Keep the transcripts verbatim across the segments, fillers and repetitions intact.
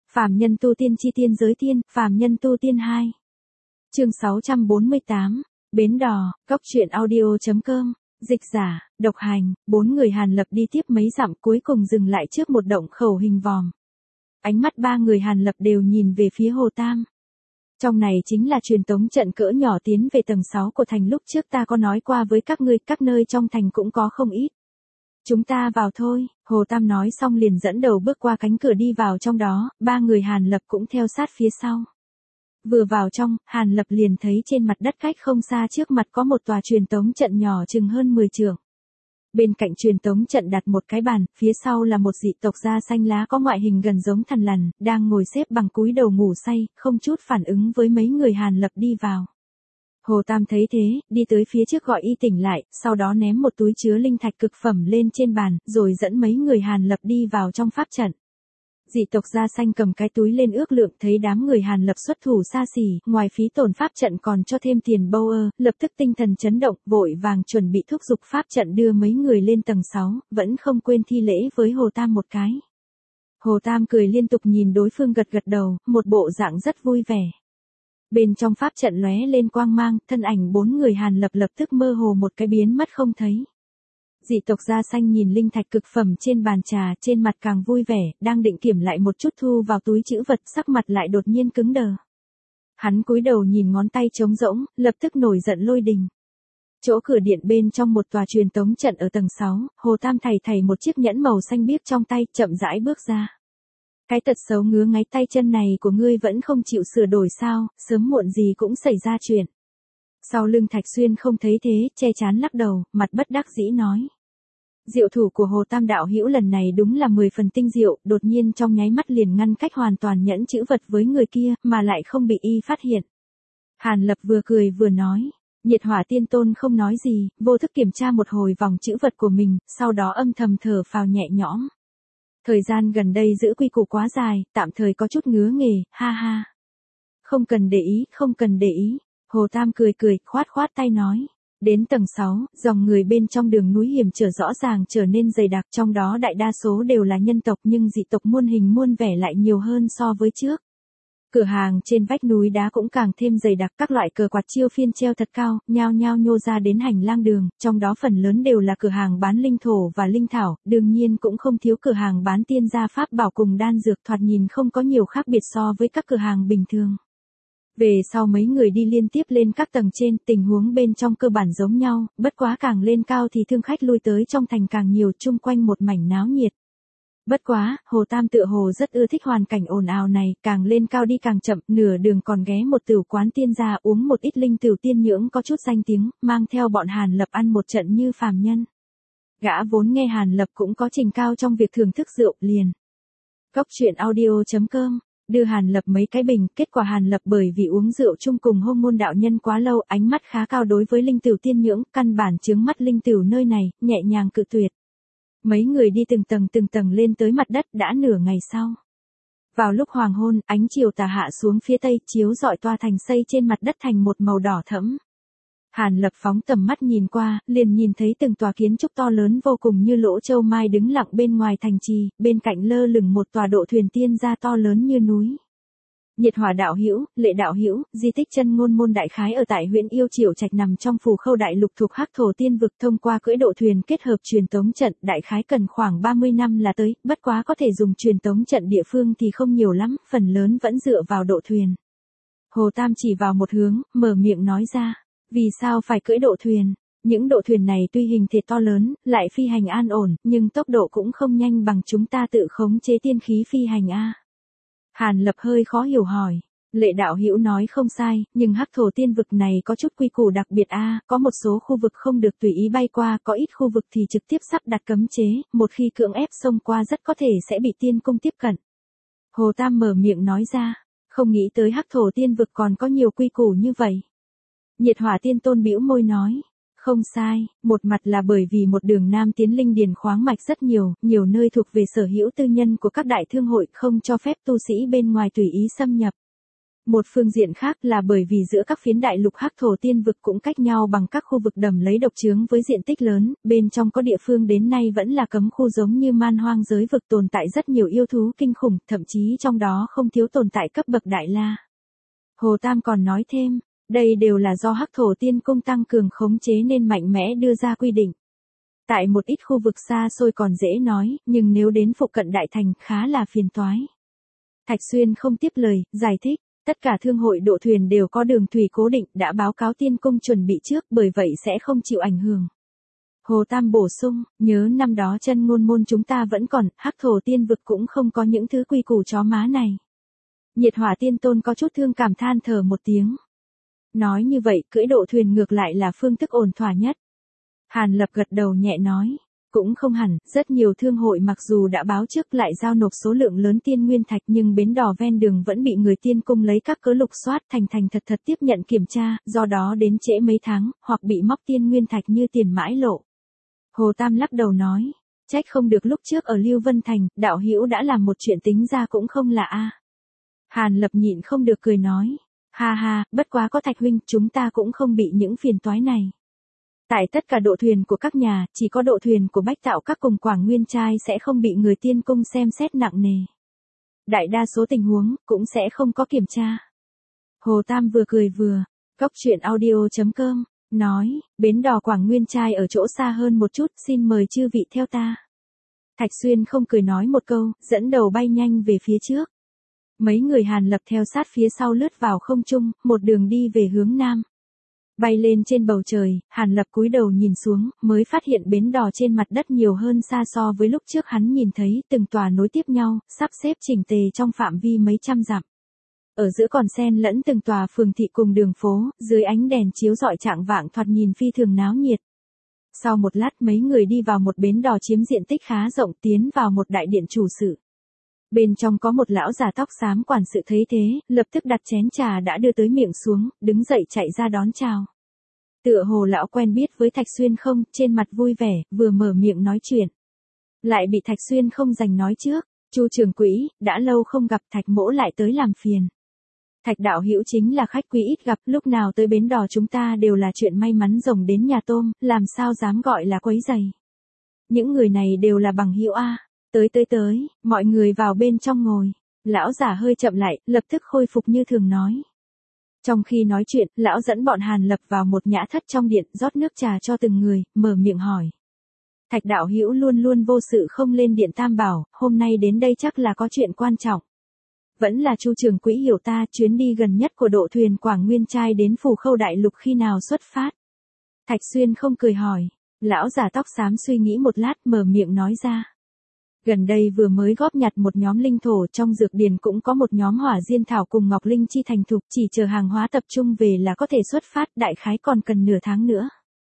Phàm nhân tu tiên chi tiên giới tiên, phàm nhân tu tiên hai. Chương sáu trăm bốn mươi tám, Bến Đò, Cốc truyện audio chấm com, dịch giả, độc hành, bốn người Hàn Lập đi tiếp mấy dặm cuối cùng dừng lại trước một động khẩu hình vòm. Ánh mắt ba người Hàn Lập đều nhìn về phía Hồ Tam. Trong này chính là truyền tống trận cỡ nhỏ tiến về tầng sáu của thành, lúc trước ta có nói qua với các ngươi, các nơi trong thành cũng có không ít. Chúng ta vào thôi, Hồ Tam nói xong liền dẫn đầu bước qua cánh cửa đi vào trong đó, ba người Hàn Lập cũng theo sát phía sau. Vừa vào trong, Hàn Lập liền thấy trên mặt đất cách không xa trước mặt có một tòa truyền tống trận nhỏ chừng hơn mười trượng. Bên cạnh truyền tống trận đặt một cái bàn, phía sau là một dị tộc da xanh lá có ngoại hình gần giống thằn lằn, đang ngồi xếp bằng cúi đầu ngủ say, không chút phản ứng với mấy người Hàn Lập đi vào. Hồ Tam thấy thế, đi tới phía trước gọi y tỉnh lại, sau đó ném một túi chứa linh thạch cực phẩm lên trên bàn, rồi dẫn mấy người Hàn Lập đi vào trong pháp trận. Dị tộc da xanh cầm cái túi lên ước lượng, thấy đám người Hàn Lập xuất thủ xa xỉ, ngoài phí tổn pháp trận còn cho thêm tiền bâu ơ, lập tức tinh thần chấn động, vội vàng chuẩn bị thúc giục pháp trận đưa mấy người lên tầng sáu, vẫn không quên thi lễ với Hồ Tam một cái. Hồ Tam cười liên tục nhìn đối phương gật gật đầu, một bộ dạng rất vui vẻ. Bên trong pháp trận lóe lên quang mang, thân ảnh bốn người Hàn Lập lập tức mơ hồ một cái biến mất không thấy. Dị tộc da xanh nhìn linh thạch cực phẩm trên bàn trà, trên mặt càng vui vẻ, đang định kiểm lại một chút thu vào túi trữ vật, sắc mặt lại đột nhiên cứng đờ. Hắn cúi đầu nhìn ngón tay trống rỗng, lập tức nổi giận lôi đình. Chỗ cửa điện bên trong một tòa truyền tống trận ở tầng sáu, Hồ Tam thảy thảy một chiếc nhẫn màu xanh biếc trong tay, chậm rãi bước ra. Cái tật xấu ngứa ngáy tay chân này của ngươi vẫn không chịu sửa đổi sao, sớm muộn gì cũng xảy ra chuyện. Sau lưng Thạch Xuyên không thấy thế, che chán lắc đầu, mặt bất đắc dĩ nói. Diệu thủ của Hồ Tam đạo hữu lần này đúng là mười phần tinh diệu, đột nhiên trong nháy mắt liền ngăn cách hoàn toàn nhẫn chữ vật với người kia, mà lại không bị y phát hiện. Hàn Lập vừa cười vừa nói. Nhiệt Hỏa Tiên Tôn không nói gì, vô thức kiểm tra một hồi vòng chữ vật của mình, sau đó âm thầm thở phào nhẹ nhõm. Thời gian gần đây giữ quy củ quá dài, tạm thời có chút ngứa nghề, ha ha. Không cần để ý, không cần để ý. Hồ Tam cười cười, khoát khoát tay nói. Đến tầng sáu, dòng người bên trong đường núi hiểm trở rõ ràng trở nên dày đặc, trong đó đại đa số đều là nhân tộc nhưng dị tộc muôn hình muôn vẻ lại nhiều hơn so với trước. Cửa hàng trên vách núi đá cũng càng thêm dày đặc, các loại cờ quạt chiêu phiên treo thật cao, nhao nhao nhô ra đến hành lang đường, trong đó phần lớn đều là cửa hàng bán linh thổ và linh thảo, đương nhiên cũng không thiếu cửa hàng bán tiên gia pháp bảo cùng đan dược, thoạt nhìn không có nhiều khác biệt so với các cửa hàng bình thường. Về sau mấy người đi liên tiếp lên các tầng trên, tình huống bên trong cơ bản giống nhau, bất quá càng lên cao thì thương khách lui tới trong thành càng nhiều, chung quanh một mảnh náo nhiệt. Bất quá, Hồ Tam tựa hồ rất ưa thích hoàn cảnh ồn ào này, càng lên cao đi càng chậm, nửa đường còn ghé một tửu quán tiên gia uống một ít linh tửu tiên nhưỡng có chút danh tiếng, mang theo bọn Hàn Lập ăn một trận như phàm nhân. Gã vốn nghe Hàn Lập cũng có trình cao trong việc thưởng thức rượu, liền. Cốc truyện audio chấm com, đưa Hàn Lập mấy cái bình, kết quả Hàn Lập bởi vì uống rượu chung cùng Hông Môn đạo nhân quá lâu, ánh mắt khá cao đối với linh tửu tiên nhưỡng, căn bản chướng mắt linh tửu nơi này, nhẹ nhàng cự tuyệt. Mấy người đi từng tầng từng tầng lên tới mặt đất, đã nửa ngày sau. Vào lúc hoàng hôn, ánh chiều tà hạ xuống phía tây, chiếu rọi toa thành xây trên mặt đất thành một màu đỏ thẫm. Hàn Lập phóng tầm mắt nhìn qua, liền nhìn thấy từng tòa kiến trúc to lớn vô cùng như lỗ châu mai đứng lặng bên ngoài thành trì, bên cạnh lơ lửng một tòa độ thuyền tiên gia to lớn như núi. Nhiệt Hỏa đạo hữu, Lệ đạo hữu, di tích chân ngôn môn đại khái ở tại huyện Yêu Triệu Trạch nằm trong phù khâu đại lục thuộc Hắc Thổ Tiên vực, thông qua cưỡi độ thuyền kết hợp truyền tống trận, đại khái cần khoảng ba mươi năm là tới, bất quá có thể dùng truyền tống trận địa phương thì không nhiều lắm, phần lớn vẫn dựa vào độ thuyền. Hồ Tam chỉ vào một hướng, mở miệng nói ra, vì sao phải cưỡi độ thuyền? Những độ thuyền này tuy hình thể to lớn, lại phi hành an ổn, nhưng tốc độ cũng không nhanh bằng chúng ta tự khống chế tiên khí phi hành a. Hàn Lập hơi khó hiểu hỏi. Lệ đạo hữu nói không sai, nhưng Hắc Thổ Tiên vực này có chút quy củ đặc biệt a, có một số khu vực không được tùy ý bay qua, có ít khu vực thì trực tiếp sắp đặt cấm chế, một khi cưỡng ép xông qua rất có thể sẽ bị tiên cung tiếp cận. Hồ Tam mở miệng nói ra, không nghĩ tới Hắc Thổ Tiên vực còn có nhiều quy củ như vậy. Nhiệt Hỏa Tiên Tôn bĩu môi nói. Không sai, một mặt là bởi vì một đường nam tiến linh điền khoáng mạch rất nhiều, nhiều nơi thuộc về sở hữu tư nhân của các đại thương hội, không cho phép tu sĩ bên ngoài tùy ý xâm nhập. Một phương diện khác là bởi vì giữa các phiến đại lục hắc thổ tiên vực cũng cách nhau bằng các khu vực đầm lấy độc chướng với diện tích lớn, bên trong có địa phương đến nay vẫn là cấm khu giống như man hoang giới vực tồn tại rất nhiều yêu thú kinh khủng, thậm chí trong đó không thiếu tồn tại cấp bậc đại la. Hồ Tam còn nói thêm, đây đều là do hắc thổ tiên cung tăng cường khống chế nên mạnh mẽ đưa ra quy định. Tại một ít khu vực xa xôi còn dễ nói, nhưng nếu đến phụ cận đại thành khá là phiền toái. Thạch Xuyên không tiếp lời, giải thích. Tất cả thương hội độ thuyền đều có đường thủy cố định, đã báo cáo tiên cung chuẩn bị trước, bởi vậy sẽ không chịu ảnh hưởng. Hồ Tam bổ sung, nhớ năm đó chân ngôn môn chúng ta vẫn còn, hắc thổ tiên vực cũng không có những thứ quy củ chó má này. Nhiệt Hỏa Tiên Tôn có chút thương cảm than thở một tiếng. Nói như vậy, cưỡi độ thuyền ngược lại là phương thức ổn thỏa nhất. Hàn Lập gật đầu nhẹ nói. Cũng không hẳn, rất nhiều thương hội mặc dù đã báo trước lại giao nộp số lượng lớn tiên nguyên thạch nhưng bến đò ven đường vẫn bị người tiên cung lấy các cớ lục soát thành thành thật thật tiếp nhận kiểm tra, do đó đến trễ mấy tháng, hoặc bị móc tiên nguyên thạch như tiền mãi lộ. Hồ Tam lắc đầu nói, trách không được lúc trước ở Lưu Vân Thành, đạo hữu đã làm một chuyện tính ra cũng không lạ a. Hàn Lập nhịn không được cười nói, ha ha, bất quá có Thạch huynh, chúng ta cũng không bị những phiền toái này. Tại tất cả độ thuyền của các nhà, chỉ có độ thuyền của Bách Tạo các cùng Quảng Nguyên trai sẽ không bị người tiên cung xem xét nặng nề. Đại đa số tình huống, cũng sẽ không có kiểm tra. Hồ Tam vừa cười vừa, góc chuyện audio chấm com, nói, bến đò Quảng Nguyên trai ở chỗ xa hơn một chút, xin mời chư vị theo ta. Thạch Xuyên không cười nói một câu, dẫn đầu bay nhanh về phía trước. Mấy người Hàn Lập theo sát phía sau lướt vào không trung, một đường đi về hướng nam. Bay lên trên bầu trời, Hàn Lập cúi đầu nhìn xuống, mới phát hiện bến đò trên mặt đất nhiều hơn xa so với lúc trước hắn nhìn thấy, từng tòa nối tiếp nhau, sắp xếp chỉnh tề trong phạm vi mấy trăm dặm. Ở giữa còn xen lẫn từng tòa phường thị cùng đường phố, dưới ánh đèn chiếu rọi trạng vạng thoạt nhìn phi thường náo nhiệt. Sau một lát mấy người đi vào một bến đò chiếm diện tích khá rộng, tiến vào một đại điện chủ sự. Bên trong có một lão già tóc xám quản sự thấy thế, lập tức đặt chén trà đã đưa tới miệng xuống, đứng dậy chạy ra đón chào. Tựa hồ lão quen biết với Thạch Xuyên không, trên mặt vui vẻ, vừa mở miệng nói chuyện. Lại bị Thạch Xuyên không giành nói trước, Chu trưởng quỹ, đã lâu không gặp, Thạch mỗ lại tới làm phiền. Thạch đạo hữu chính là khách quý ít gặp, lúc nào tới bến đò chúng ta đều là chuyện may mắn rồng đến nhà tôm, làm sao dám gọi là quấy rầy. Những người này đều là bằng hữu a. Tới tới tới, mọi người vào bên trong ngồi. Lão giả hơi chậm lại, lập tức khôi phục như thường nói. Trong khi nói chuyện, lão dẫn bọn Hàn Lập vào một nhã thất trong điện, rót nước trà cho từng người, mở miệng hỏi. Thạch đạo hữu luôn luôn vô sự không lên điện Tam Bảo, hôm nay đến đây chắc là có chuyện quan trọng. Vẫn là Chu trưởng quỹ hiểu ta, chuyến đi gần nhất của độ thuyền Quảng Nguyên trai đến Phù Khâu Đại Lục khi nào xuất phát. Thạch Xuyên không cười hỏi. Lão già tóc xám suy nghĩ một lát, mở miệng nói ra. Gần đây vừa mới góp nhặt một nhóm linh thổ, trong dược điền cũng có một nhóm hỏa diên thảo cùng ngọc linh chi thành thục, chỉ chờ hàng hóa tập trung về là có thể xuất phát, đại khái còn cần nửa tháng nữa.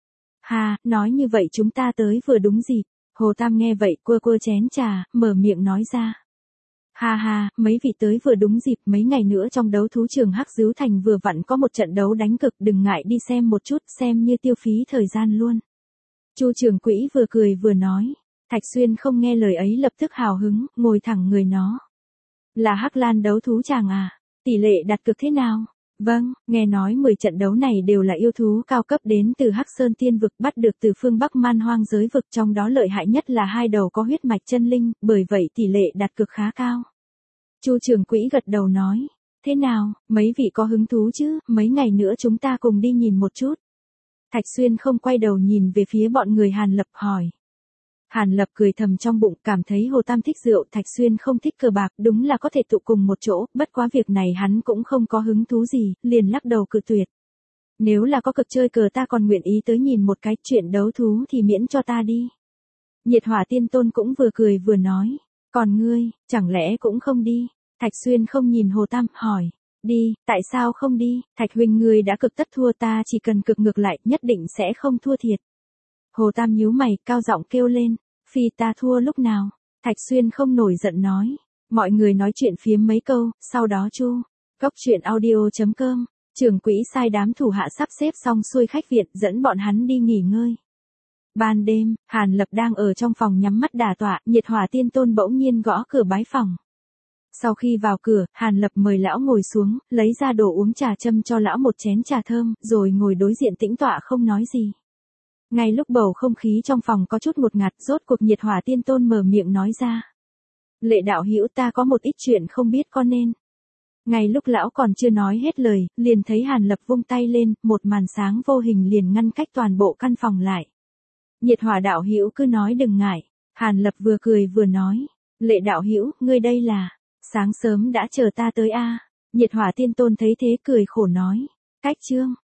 Ha, nói như vậy chúng ta tới vừa đúng dịp. Hồ Tam nghe vậy quơ quơ chén trà, mở miệng nói ra. Ha ha, mấy vị tới vừa đúng dịp, mấy ngày nữa trong đấu thú trường Hắc Dứu Thành vừa vặn có một trận đấu đánh cực, đừng ngại đi xem một chút, xem như tiêu phí thời gian luôn. Chu trưởng quỹ vừa cười vừa nói. Thạch Xuyên không nghe lời ấy lập tức hào hứng, ngồi thẳng người nó. Là Hắc Lan đấu thú chàng à? Tỷ lệ đặt cược thế nào? Vâng, nghe nói mười trận đấu này đều là yêu thú cao cấp đến từ Hắc Sơn Tiên vực, bắt được từ phương Bắc man hoang giới vực, trong đó lợi hại nhất là hai đầu có huyết mạch chân linh, bởi vậy tỷ lệ đặt cược khá cao. Chu trưởng quỹ gật đầu nói. Thế nào, mấy vị có hứng thú chứ, mấy ngày nữa chúng ta cùng đi nhìn một chút. Thạch Xuyên không quay đầu nhìn về phía bọn người Hàn Lập hỏi. Hàn Lập cười thầm trong bụng, cảm thấy Hồ Tam thích rượu, Thạch Xuyên không thích cờ bạc, đúng là có thể tụ cùng một chỗ, bất quá việc này hắn cũng không có hứng thú gì, liền lắc đầu cự tuyệt. Nếu là có cực chơi cờ ta còn nguyện ý tới nhìn một cái, chuyện đấu thú thì miễn cho ta đi. Nhiệt Hỏa Tiên Tôn cũng vừa cười vừa nói, còn ngươi, chẳng lẽ cũng không đi? Thạch Xuyên không nhìn Hồ Tam, hỏi, đi, tại sao không đi? Thạch huynh ngươi đã cực tất thua, ta chỉ cần cực ngược lại, nhất định sẽ không thua thiệt. Hồ Tam nhíu mày, cao giọng kêu lên, phi ta thua lúc nào? Thạch Xuyên không nổi giận nói. Mọi người nói chuyện phiếm mấy câu, sau đó Chu, góc chuyện audio chấm com, trưởng quỹ sai đám thủ hạ sắp xếp xong xuôi khách viện, dẫn bọn hắn đi nghỉ ngơi. Ban đêm, Hàn Lập đang ở trong phòng nhắm mắt đả tọa, Nhiệt Hỏa Tiên Tôn bỗng nhiên gõ cửa bái phòng. Sau khi vào cửa, Hàn Lập mời lão ngồi xuống, lấy ra đồ uống trà châm cho lão một chén trà thơm, rồi ngồi đối diện tĩnh tọa không nói gì. Ngay lúc bầu không khí trong phòng có chút ngột ngạt, rốt cuộc Nhiệt Hỏa Tiên Tôn mở miệng nói ra. Lệ đạo hữu, ta có một ít chuyện không biết có nên. Ngay lúc lão còn chưa nói hết lời, liền thấy Hàn Lập vung tay lên, một màn sáng vô hình liền ngăn cách toàn bộ căn phòng lại. Nhiệt Hỏa đạo hữu cứ nói đừng ngại. Hàn Lập vừa cười vừa nói. Lệ đạo hữu, ngươi đây là, sáng sớm đã chờ ta tới a. Nhiệt Hỏa Tiên Tôn thấy thế cười khổ nói. Cách chương.